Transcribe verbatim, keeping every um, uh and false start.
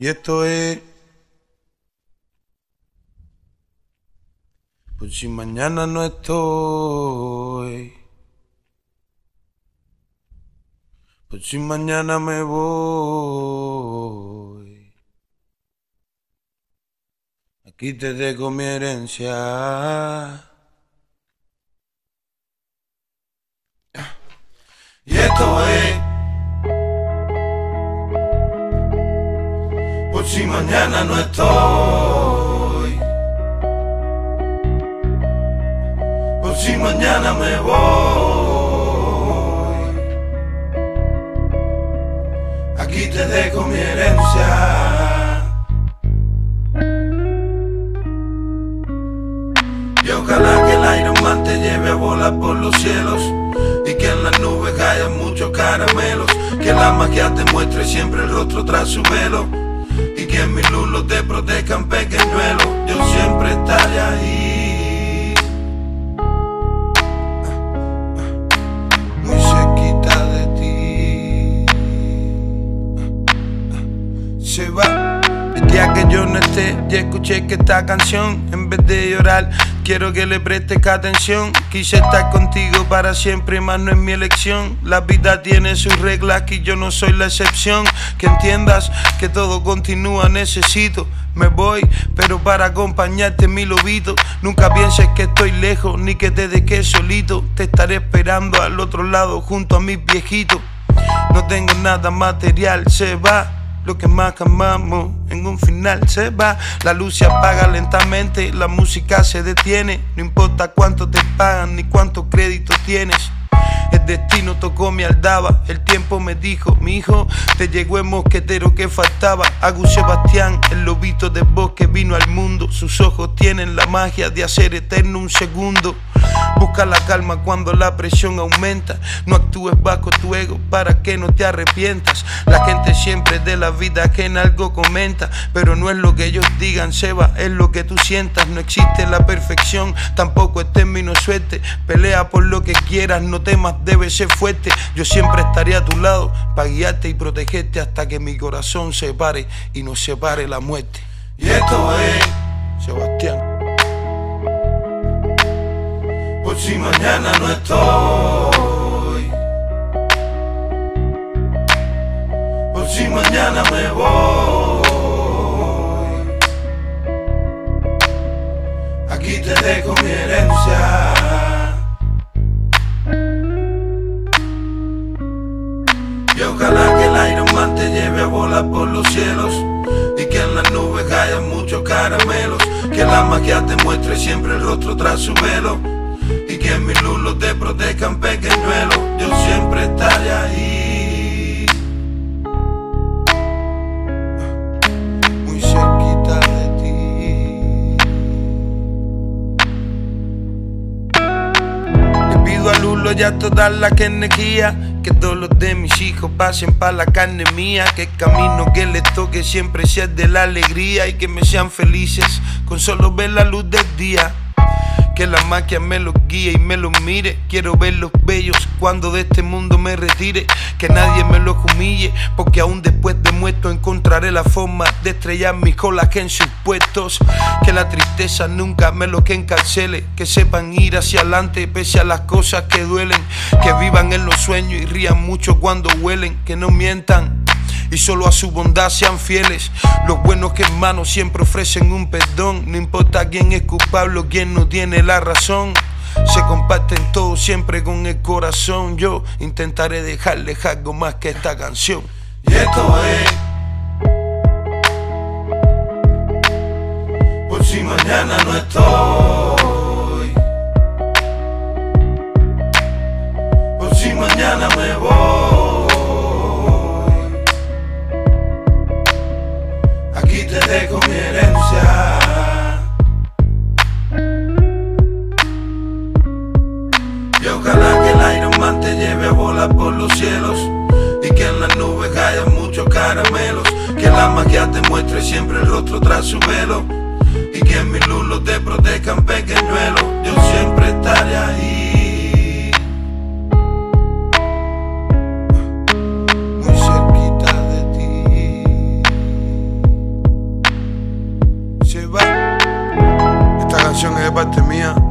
Y esto es, pues si mañana no estoy, pues si mañana me voy, aquí te dejo mi herencia. Y esto es, por si mañana no estoy, por si mañana me voy, aquí te dejo mi herencia. Y ojalá que el Iron Man te lleve a volar por los cielos, y que en las nubes hayan muchos caramelos, que la magia te muestre siempre el rostro tras su velo, y que mis lulos te protejan pequeñuelo. Yo siempre estaré ahí, muy cerquita de ti. Se va el día que yo no esté y escuché que esta canción, en vez de llorar, quiero que le prestes atención. Quise estar contigo para siempre, mas no es mi elección. La vida tiene sus reglas y yo no soy la excepción. Que entiendas que todo continúa, necesito. Me voy, pero para acompañarte mi lobito. Nunca pienses que estoy lejos, ni que te dejé solito. Te estaré esperando al otro lado, junto a mis viejitos. No tengo nada material, se va. Lo que más amamos en un final se va. La luz se apaga lentamente, la música se detiene. No importa cuánto te pagan ni cuánto crédito tienes. El destino tocó mi aldaba, el tiempo me dijo: mi hijo, te llegó el mosquetero que faltaba. Agus Sebastián, el lobito de voz que vino al mundo. Sus ojos tienen la magia de hacer eterno un segundo. Busca la calma cuando la presión aumenta. No actúes bajo tu ego para que no te arrepientas. La gente siempre de la vida ajena algo comenta, pero no es lo que ellos digan, Seba, es lo que tú sientas. No existe la perfección, tampoco es término suerte. Pelea por lo que quieras, no temas, debes ser fuerte. Yo siempre estaré a tu lado para guiarte y protegerte hasta que mi corazón se pare y nos separe la muerte. Y esto es, Sebastián, por si mañana no estoy, por si mañana me voy, aquí te dejo mi herencia. Y ojalá que el Iron Man te lleve a volar por los cielos, y que en las nubes haya muchos caramelos, que la magia te muestre siempre el rostro tras su velo, y que mis lulos te protejan pequeñuelo. Yo siempre estaré ahí, muy cerquita de ti. Le pido a Lulo ya toda la energía, que todos los de mis hijos pasen pa' la carne mía, que el camino que les toque siempre sea de la alegría, y que me sean felices con solo ver la luz del día. Que la magia me los guíe y me los mire. Quiero verlos bellos cuando de este mundo me retire. Que nadie me los humille, porque aún después de muerto encontraré la forma de estrellar mis colas en sus puestos. Que la tristeza nunca me los encarcele. Que sepan ir hacia adelante pese a las cosas que duelen. Que vivan en los sueños y rían mucho cuando huelen. Que no mientan y solo a su bondad sean fieles. Los buenos que hermanos siempre ofrecen un perdón. No importa quién es culpable o quién no tiene la razón. Se comparten todo siempre con el corazón. Yo intentaré dejarles algo más que esta canción. Y esto es, por si mañana no estoy, por si mañana me voy, aquí te dejo mi herencia. Y ojalá que el Iron Man te lleve a volar por los cielos, y que en las nubes haya muchos caramelos, que la magia te muestre siempre el rostro tras su velo, y que mis lulos te protejan pequeñuelo. Yo siempre estaré ahí, muy cerquita de ti. parte mía.